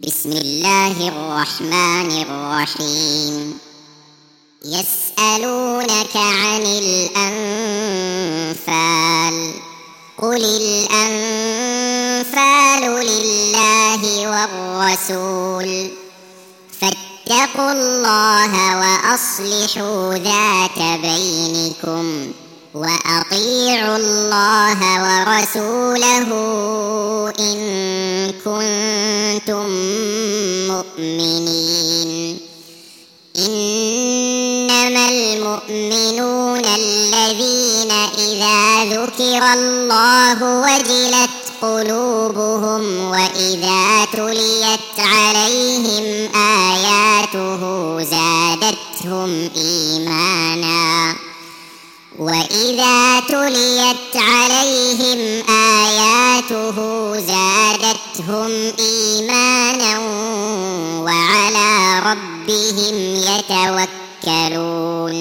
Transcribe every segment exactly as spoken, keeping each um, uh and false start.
بسم الله الرحمن الرحيم. يسألونك عن الأنفال قل الأنفال لله والرسول فاتقوا الله وأصلحوا ذات بينكم وأطيعوا الله ورسوله إن كنتم مؤمنين. إنما المؤمنون الذين إذا ذكر الله وجلت قلوبهم وإذا تليت عليهم آياته زادتهم إيمانا وإذا تليت عليهم آياته زادتهم إيمانا وعلى ربهم يتوكلون.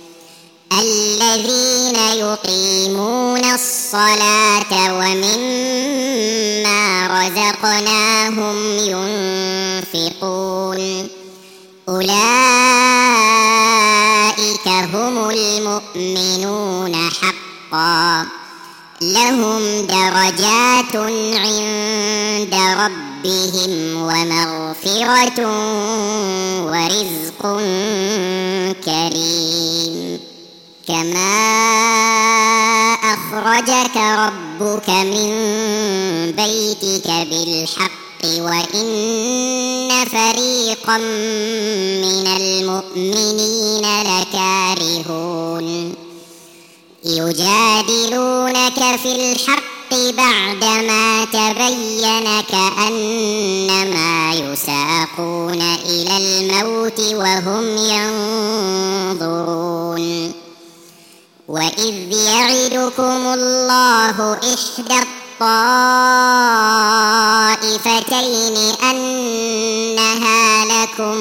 الذين يقيمون الصلاة ومما رزقناهم ينفقون أولئك هم المؤمنون حقا لهم درجات عند ربهم ومغفرة ورزق كريم. كما أخرجك ربك من بيتك بالحق وإن فريقا من المؤمنين لكارهون يجادلونك في الحق بعدما تبين كأنما يساقون إلى الموت وهم ينظرون. وإذ يعدكم الله إحدى الطائفتين أنها لكم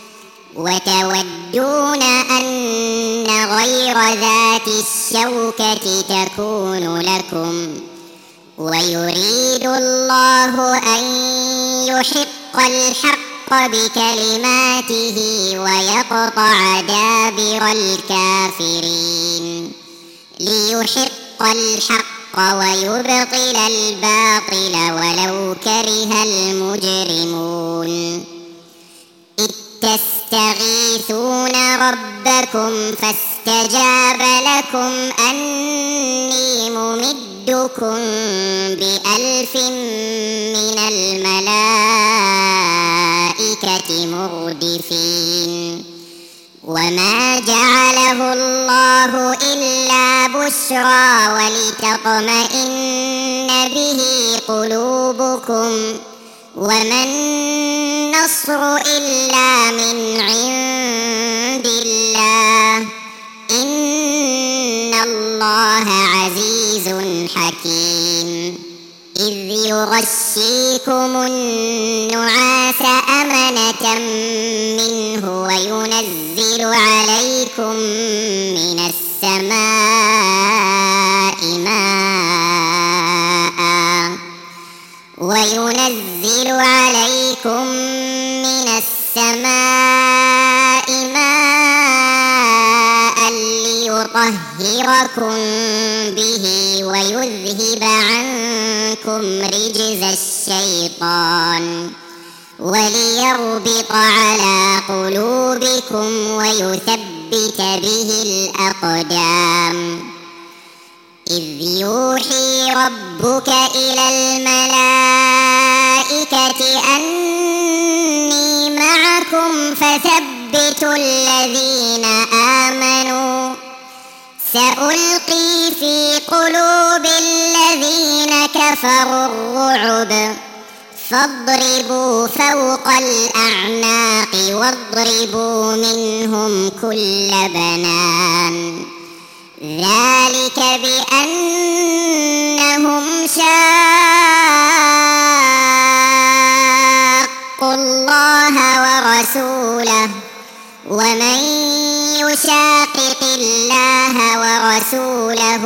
وتودون أن غير ذات الشوكة تكون لكم ويريد الله أن يحق الحق بكلماته ويقطع دابر الكافرين ليحق الحق ويبطل الباطل ولو كره المجرمون. إذ تستغيثون ربكم فاستجاب لكم أني ممدكم بألف من الملائكة مردفين. وما جعله الله إلا بشرى ولتطمئن به قلوبكم وما النصر إلا من عند الله إن الله عزيز حكيم. إذ يغشيكم النعاس أمنة منه وينزل عليكم من السماء ماء وينزل عليكم من السماء ماء ليطهركم به ويذهب عنكم رجز الشيطان وليربط على قلوبكم ويثبت به الأقدام. إذ يوحي ربك إلى الملائكة أني معكم فثبتوا الذين آمنوا سألقي في قلوب الذين كفروا الرعب فاضربوا فوق الأعناق واضربوا منهم كل بنان. ذلك بأنهم شاقوا الله ورسوله ومن يشاقق الله ورسوله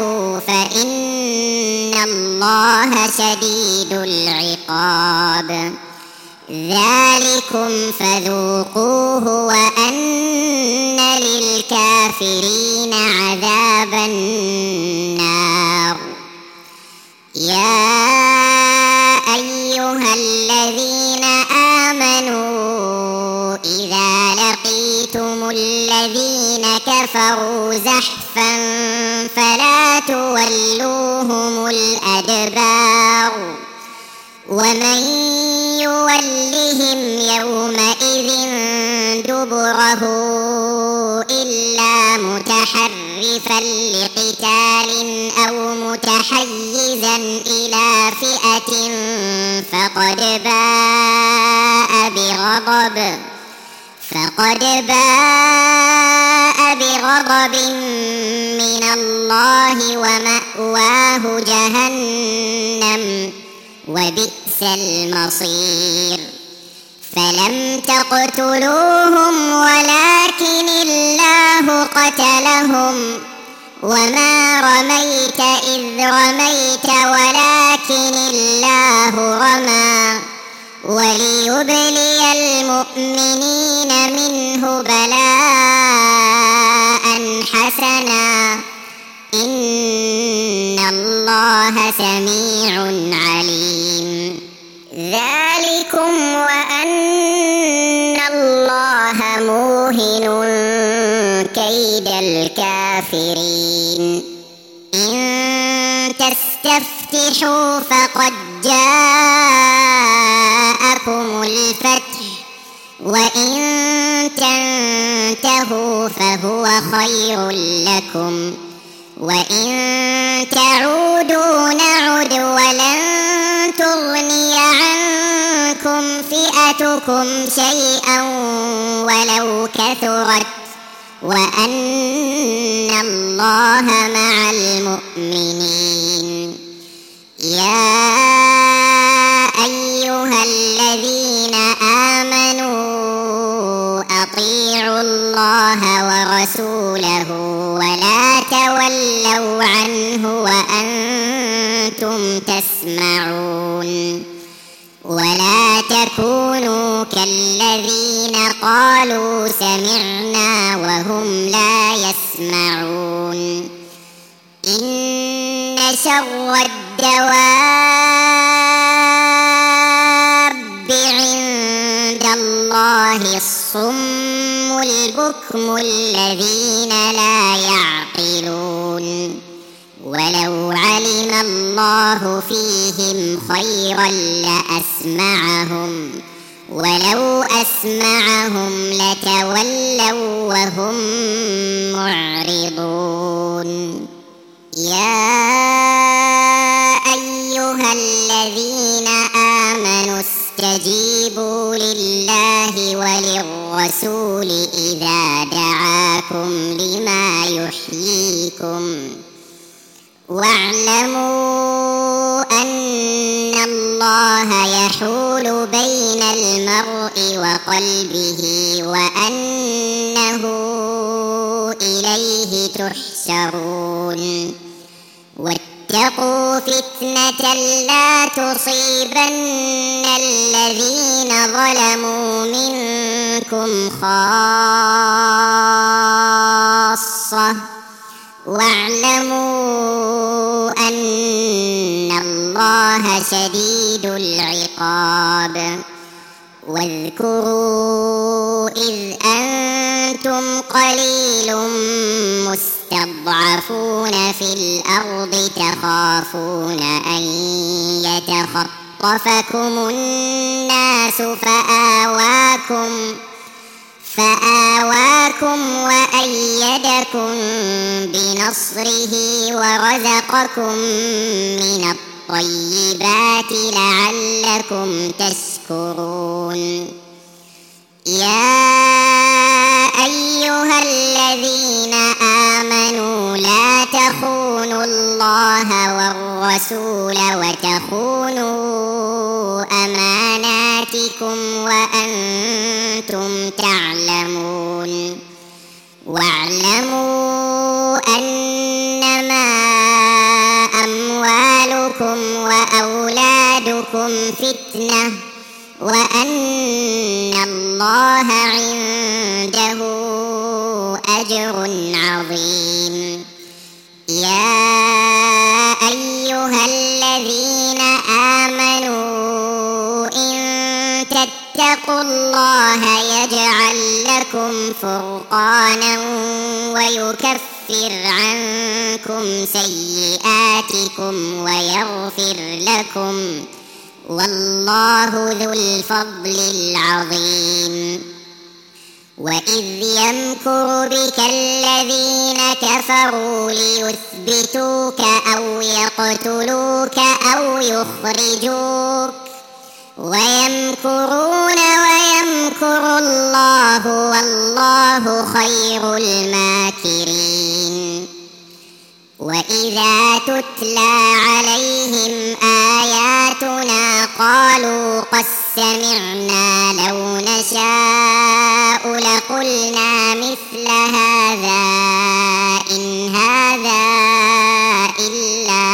فإن الله شديد العقاب. ذلكم فذوقوه وأن للكافرين عذاب النار. يا أيها الذين آمنوا إذا لقيتم الذين كفروا زحفا فلا تولوهم الأدبار ومن يولهم يومئذ دبره إلا متحرفا لقتال أو متحيزا إلى فئة فقد باء بغضب فقد باء بغضب من الله ومأواه جهنم وبئس المصير. فلم تقتلوهم ولكن الله قتلهم وما رميت إذ رميت ولكن الله رمى وليبلي المؤمنين منه بلاء حسنا إن الله سميع عليم. ذلكم وأن الله موهن كيد الكافرين. إن تستفتحوا فقد جاءكم الفتح وإن تنتهوا فهو خير لكم وإن تعودوا نعد ولن تغني عنكم فئتكم شيئا ولو كثرت وأن الله مع المؤمنين. يا أيها الذين آمنوا أطيعوا الله ورسوله ولا تولوا عنه وأنتم تسمعون ولا تكونوا كالذين قالوا سمعنا وهم لا يسمعون. إن شر الدواب عند الله الصم البكم الذين لا يعقلون. ولو علم الله فيهم خيرا لأسمعهم ولو أسمعهم لتولوا وهم معرضون. يا أيها الذين آمنوا استجيبوا لله وللرسول إذا دعاكم لما يحييكم واعلموا أن الله يحول بين المرء وقلبه وأنه إليه تحشرون. واتقوا فتنة لا تصيبن الذين ظلموا منكم خاصة واعلموا أن الله شديد العقاب. واذكروا إذ أنتم قليل مستضعفون في الأرض تخافون أن يتخطفكم الناس فآواكم فآواكم وأيدكم بنصره ورزقكم من الطيبات لعلكم تشكرون. يا أيها الذين آمنوا لا تخونوا الله والرسول وتخونوا أماناتكم وأنتم تعلمون. واعلموا أنما أموالكم وأولادكم فتنة وأن الله عنده أجر عظيم. يا أيها الذين آمنوا إن تتقوا الله يجعل لكم فرقانا ويكفر عنكم سيئاتكم ويغفر لكم، والله ذو الفضل العظيم. وإذ يمكر بك الذين كفروا ليثبتوك أو يقتلوك أو يخرجوك، ويمكرون ويمكر الله والله خير الماكرين. وإذا تتلى عليهم آياتنا قالوا قد سمعنا لو نشاء لقلنا مثل هذا إن هذا إلا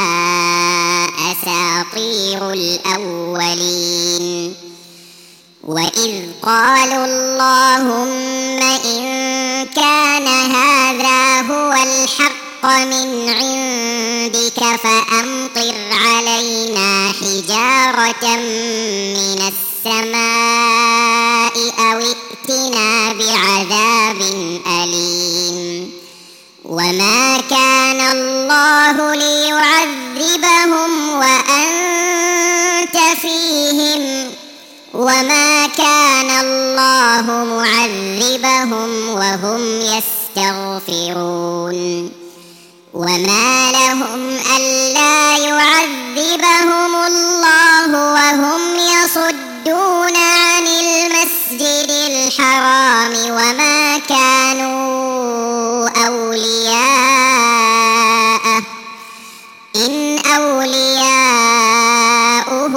أساطير الأولين. وإذ قالوا اللهم إن كان هذا هو الحق من عندك فأمطر علينا حجارة من السماء أو ائتنا بعذاب أليم. وما كان الله ليعذبهم وأنت فيهم وما كان الله معذبهم وهم يستغفرون. وما لهم ألا يعذبهم الله وهم يصدون عن المسجد الحرام وما كانوا أولياءه إن أولياؤه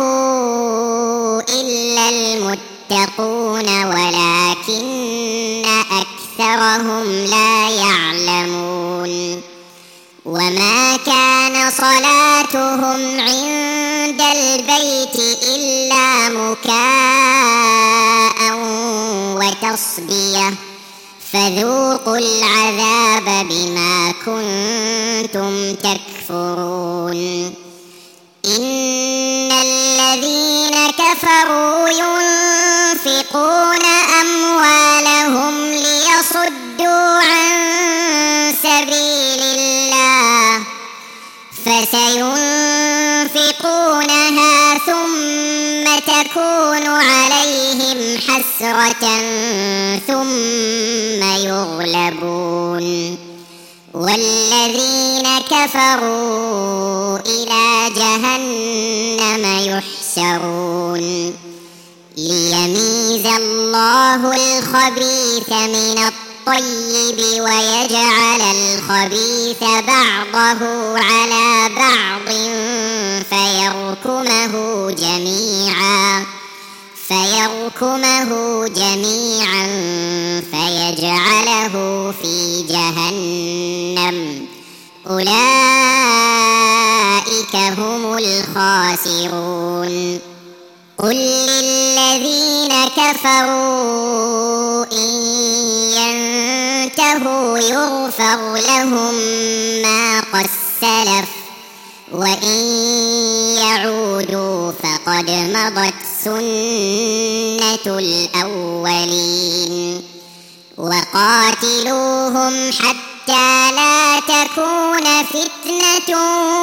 إلا المتقون ولكن أكثرهم لا يعلمون. وما كان صلاتهم عند البيت إلا مكاء وتصدية فذوقوا العذاب بما كنتم تكفرون. إن الذين كفروا ينفقون أموالهم ليصدوا عن سبيل الله فسينفقونها ثم تكون عليهم حسرة ثم يغلبون، والذين كفروا إلى جهنم يحشرون. ليميز الله الخبيث من الطيب ويجعل الخبيث بعضه على بعض فيركمه جميعا فيركمه جميعا فيجعله في جهنم، أولئك هم الخاسرون. قل للذين كفروا إن ينتهوا يغفر لهم ما قد سلف وإن يعودوا فقد مضت سنة الأولين. وقاتلوهم حتى لا تكون فتنة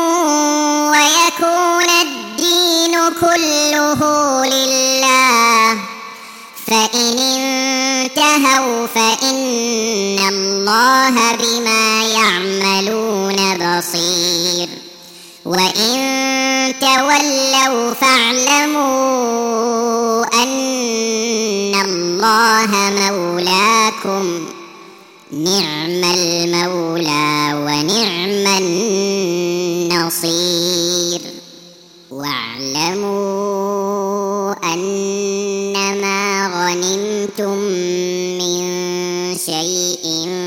ويكون الدين كله لله، فإن انتهوا فإن الله بما يعملون بصير، وإن تولوا فاعلموا أن الله مولاكم، نعم المولى ونعم النصير. واعلموا أنما غنمتم من شيء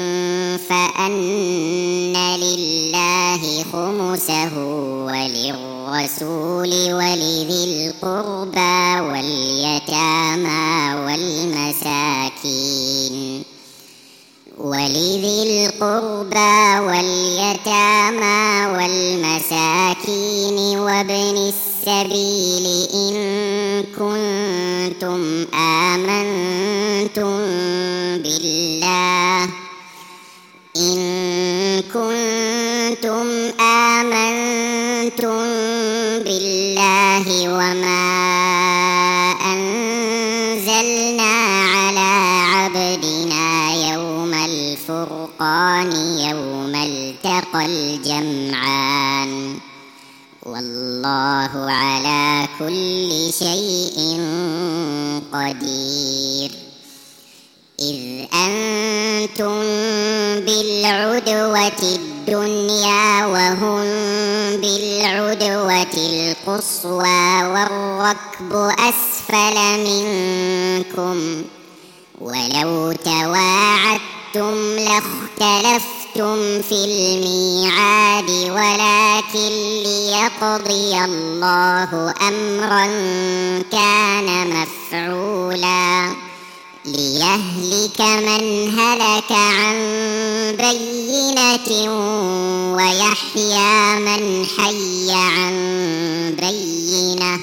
فأن لله خمسه وللرسول ولذي القربى واليتامى ولذي القربى واليتامى والمساكين وابن السبيل إن كنتم آمنتم بالله إن كنتم آمنتم بالله وما أنزلنا على عبدنا يوم الفرقان يوم التقى الجمعان والله على كل شيء قدير. إذ أنتم بالعدوة الدنيا وهم بالعدوة القصوى والركب أسفل منكم ولو تواعدتم لاختلفتم في الميعاد ولكن ليقضي الله أمرا كان مفعولا ليهلك من هلك عن بينة ويحيى من حي عن بينة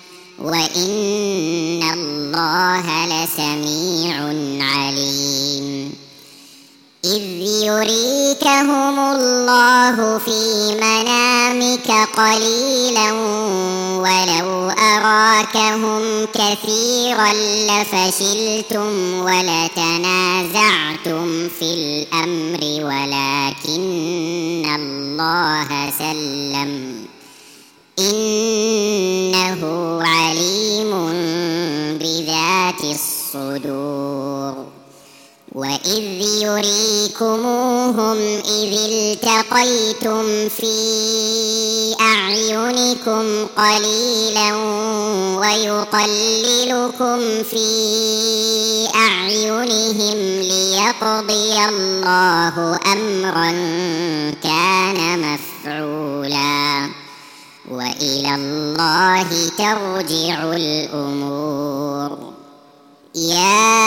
وإن الله لسميع عليم. إذ يريكهم الله في منامك قليلا ولو أراكهم كثيرا لفشلتم ولتنازعتم في الأمر ولكن الله سلم إنه عليم بذات الصدور. وإذ يريكموهم إذ التقيتم في أعينكم قليلا ويقللكم في أعينهم ليقضي الله أمرا كان مفعولا وإلى الله ترجع الأمور. يا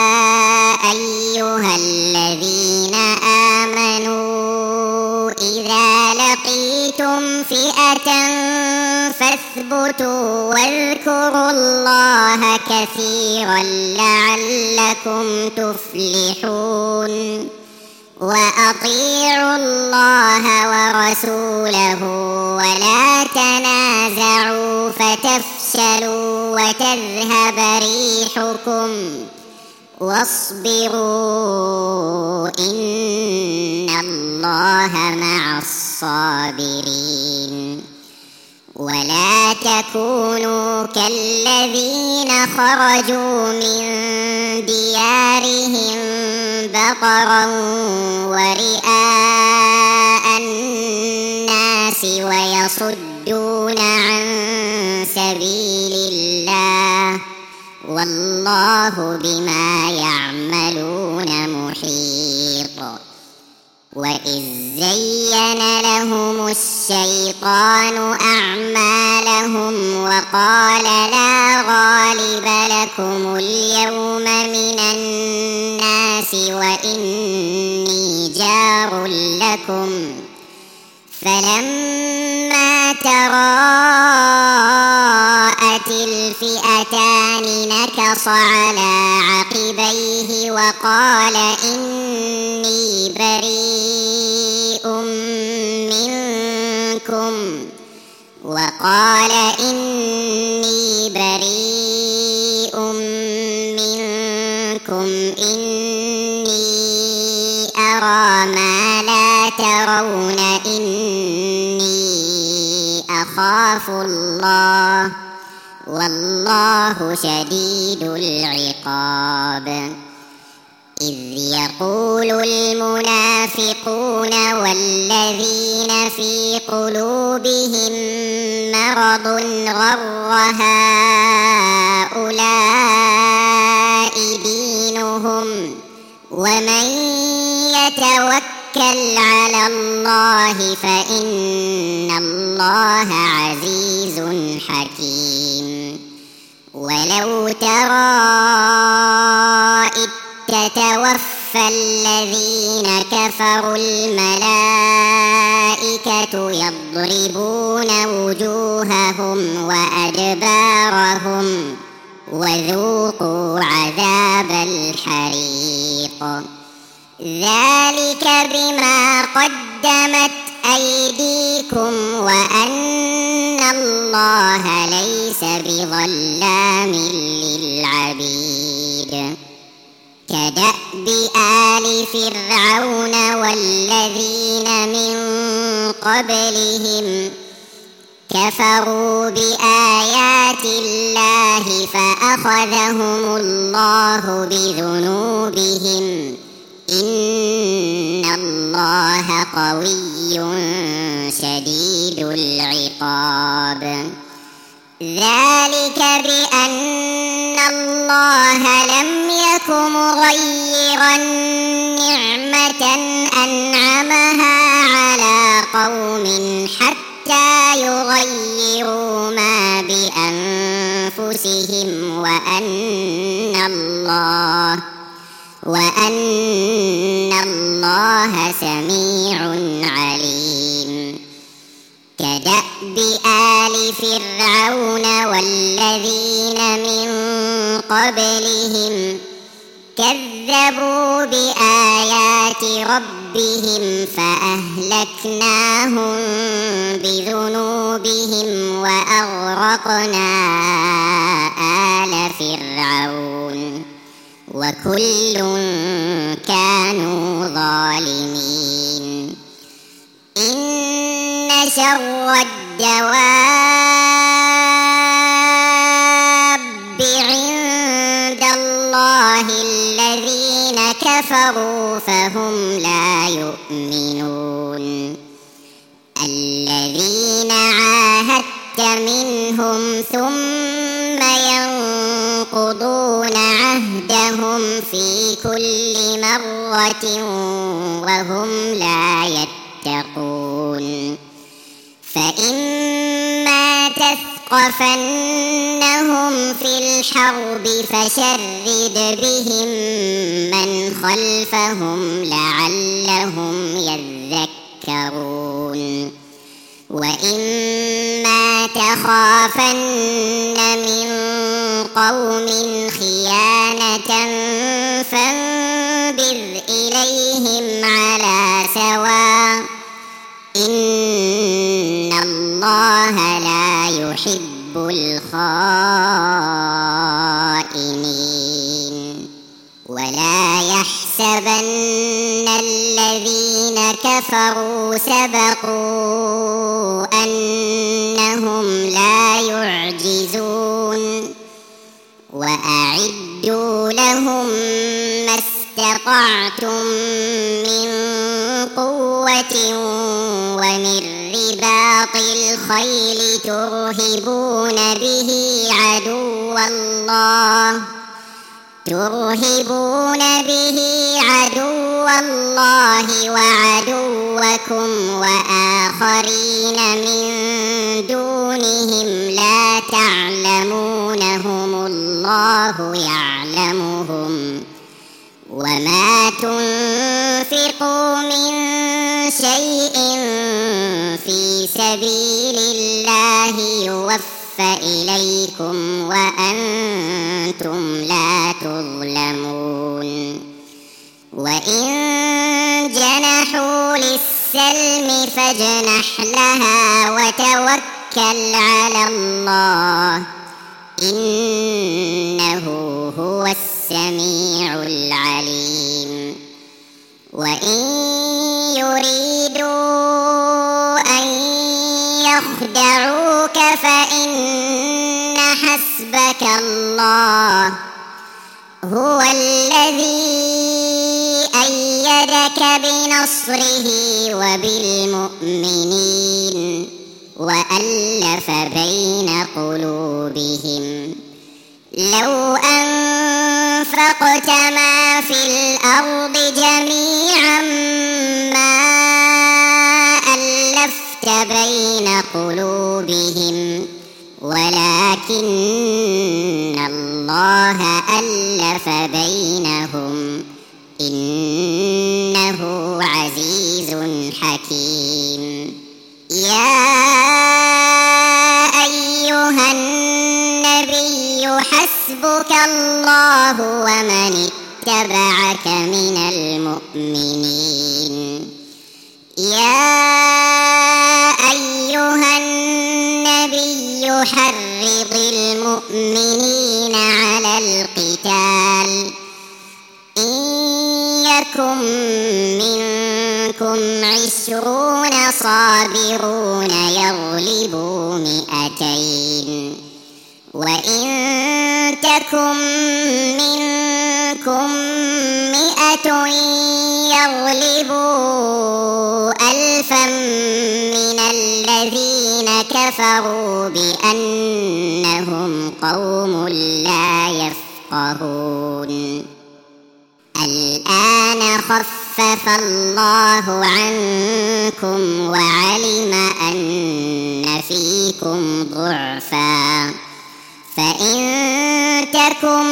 أيها الذين آمنوا إذا لقيتم فئة فاثبتوا واذكروا الله كثيرا لعلكم تفلحون. وأطيعوا الله ورسوله ولا تنازعوا فتفشلوا وتذهب ريحكم واصبروا إن الله مع الصابرين. ولا تكونوا كالذين خرجوا من ديارهم بطرا ورئاء الناس ويصدون عن سبيل الله والله بما يعملون محيط. وإذ زين لهم الشيطان أعمالهم وقال لا غالب لكم اليوم من الناس وإني جار لكم فلما تراءت الفئتان نكص على عقبيه وقال إني بريء منكم وقال إني بريء منكم إني أرى ما لا ترون إني أخاف الله والله شديد العقاب. إذ يقول المنافقون والذين في قلوبهم مرض غر هؤلاء دينهم ومن يتوكل على الله فإن الله عزيز حكيم. ولو ترى إذ تتوفى الذين كفروا الملائكة يضربون وجوههم وأدبارهم وذوقوا عذاب الحريق ذلك بما قدمت أيديكم وأن الله ليس بظلام للعبيد كدأب آل فرعون والذين من قبلهم كفروا بآيات الله فأخذهم الله بذنوبهم إن الله قوي شديد العقاب ذلك بأن الله لم يك مغيرا نعمة أنعمها على قوم حتى يغيروا ما بأنفسهم وأن الله وأن الله سميع عليم كدأب آل فرعون والذين من قبلهم كذبوا بآيات ربهم فأهلكناهم بذنوبهم وأغرقنا آل فرعون وكل كانوا ظالمين إن شر الدواب عند الله الذين كفروا فهم لا يؤمنون الذين عاهدت منهم ثم ينقضون عهدهم في كل مرة وهم لا يتقون فإما تثقفنهم في الحرب فشرد بهم من خلفهم لعلهم يذكرون وإما تخافن من قوم خيانة فانبذ إليهم على سواء إن الله لا يحب الخائنين ولا يحسبن الذين كفروا سبقوا أنهم لا يعجزون وأعدوا لهم ما استطعتم من قوة ومن رباط الخيل ترهبون به عدو الله ترهبون به عدو الله وعدوكم وآخرين من دونهم لا تعلمونهم الله يعلمهم وما تنفقوا من شيء في سبيل الله يوفى إليكم وأنتم لا تظلمون وإن جنحوا للسلم فاجنح لها وتوكل على الله إنه هو السميع العليم وإن يريدوا أن يخدعوك فإن حسبك الله هو الذي أيدك بنصره وبالمؤمنين وألف بين قلوبهم لو أنفقت ما في الأرض جميعا ما ألفت بين قلوبهم ولكن الله ألف بينهم إنه عزيز حكيم. يا أيها النبي حسبك الله ومن اتبعك من المؤمنين. يا أيها النبي حرض المؤمنين على القتال. إن يكن منكم عشرون صابرون يغلبوا مئتين وإن تكن منكم مئة يغلبوا ألفا من الذين كفروا بأنهم قوم لا يفقهون. الآن خفف الله عنكم وعلم أن فيكم ضعفا فإن تكن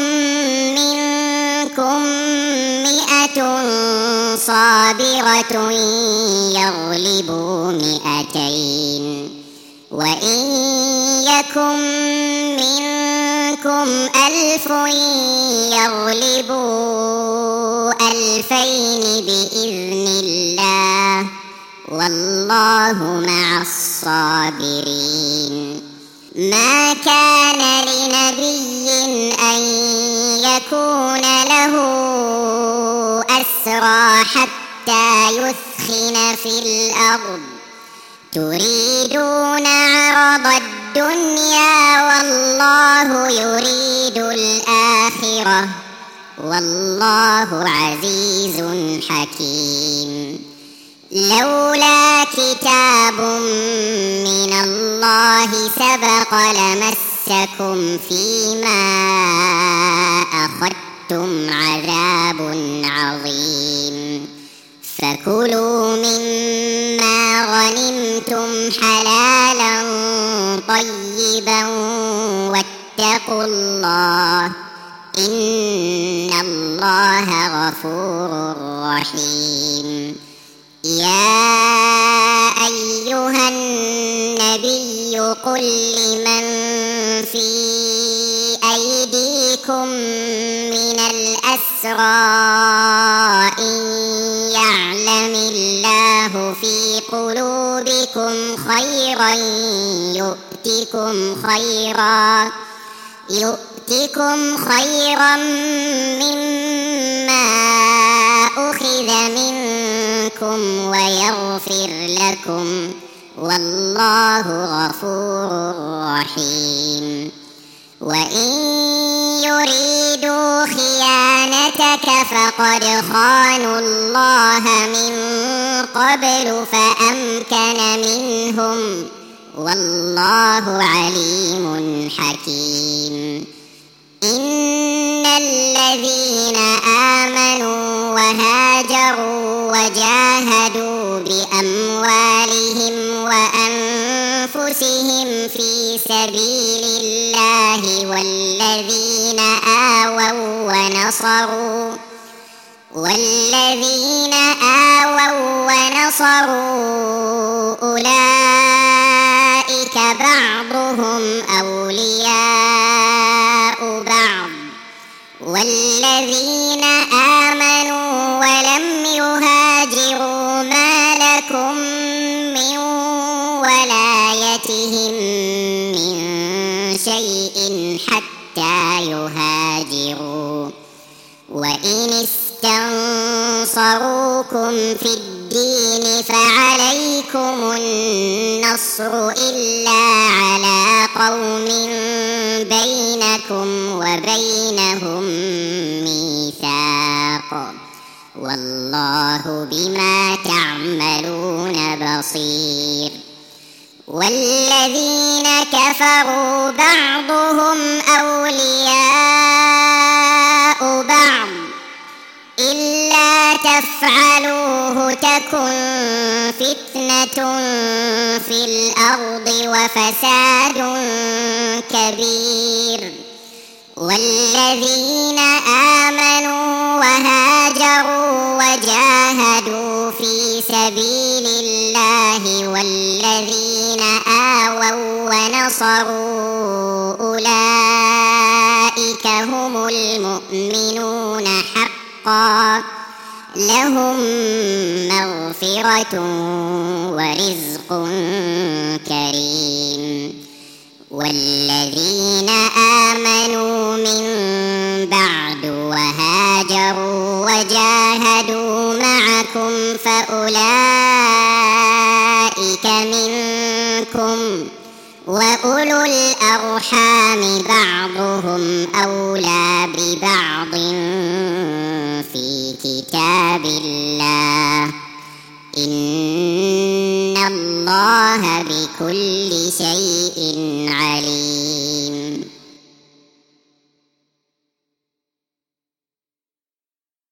منكم مئة صابرة يغلبوا مئتين وإن يكن منكم ألف يغلبوا ألفين بإذن الله والله مع الصابرين. ما كان لنبي أن يكون له أسرى حتى يثخن في الأرض تريدون عرض الدنيا والله يريد الآخرة والله عزيز حكيم. لولا كتاب من الله سبق لمسكم فيما أخذتم عذاب عظيم. فكلوا مما غنمتم حلالا طيبا واتقوا الله إن الله غفور رحيم. يا أيها النبي قل لمن في أيديكم من الأسرى إن يعلم الله في قلوبكم خيرا يؤتكم خيرا يؤتكم خيرا مما أخذ منكم ويغفر لكم والله غفور رحيم. وإن يريدوا خيانتك فقد خانوا الله من قبل فأمكن منهم والله عليم حكيم. إن الذين آمنوا وهاجروا وجاهدوا بأموالهم وأنفسهم في سبيل الله والذين آووا ونصروا والذين آووا ونصروا أولئك بعضهم أولياء بعض والذين آمنوا ولم يهاجروا ما لكم من ولايتهم من شيء حتى يهاجروا. وإن استنصروكم في الدين فعليكم النصر إلا على قوم بينكم وبينهم ميثاق والله بما تعملون بصير. والذين كفروا بعضهم أولياء بعض إلا تفعلوه تكن فتنة في الأرض وفساد كبير. والذين آمنوا وهاجروا كفروا أولئك هم المؤمنون حقا لهم مغفرة ورزق كريم. والذين آمنوا من بعد وهاجروا وجاهدوا معكم فأولئك منكم، وأولو الأرحام بعضهم أولى ببعض في كتاب الله إن الله بكل شيء عليم.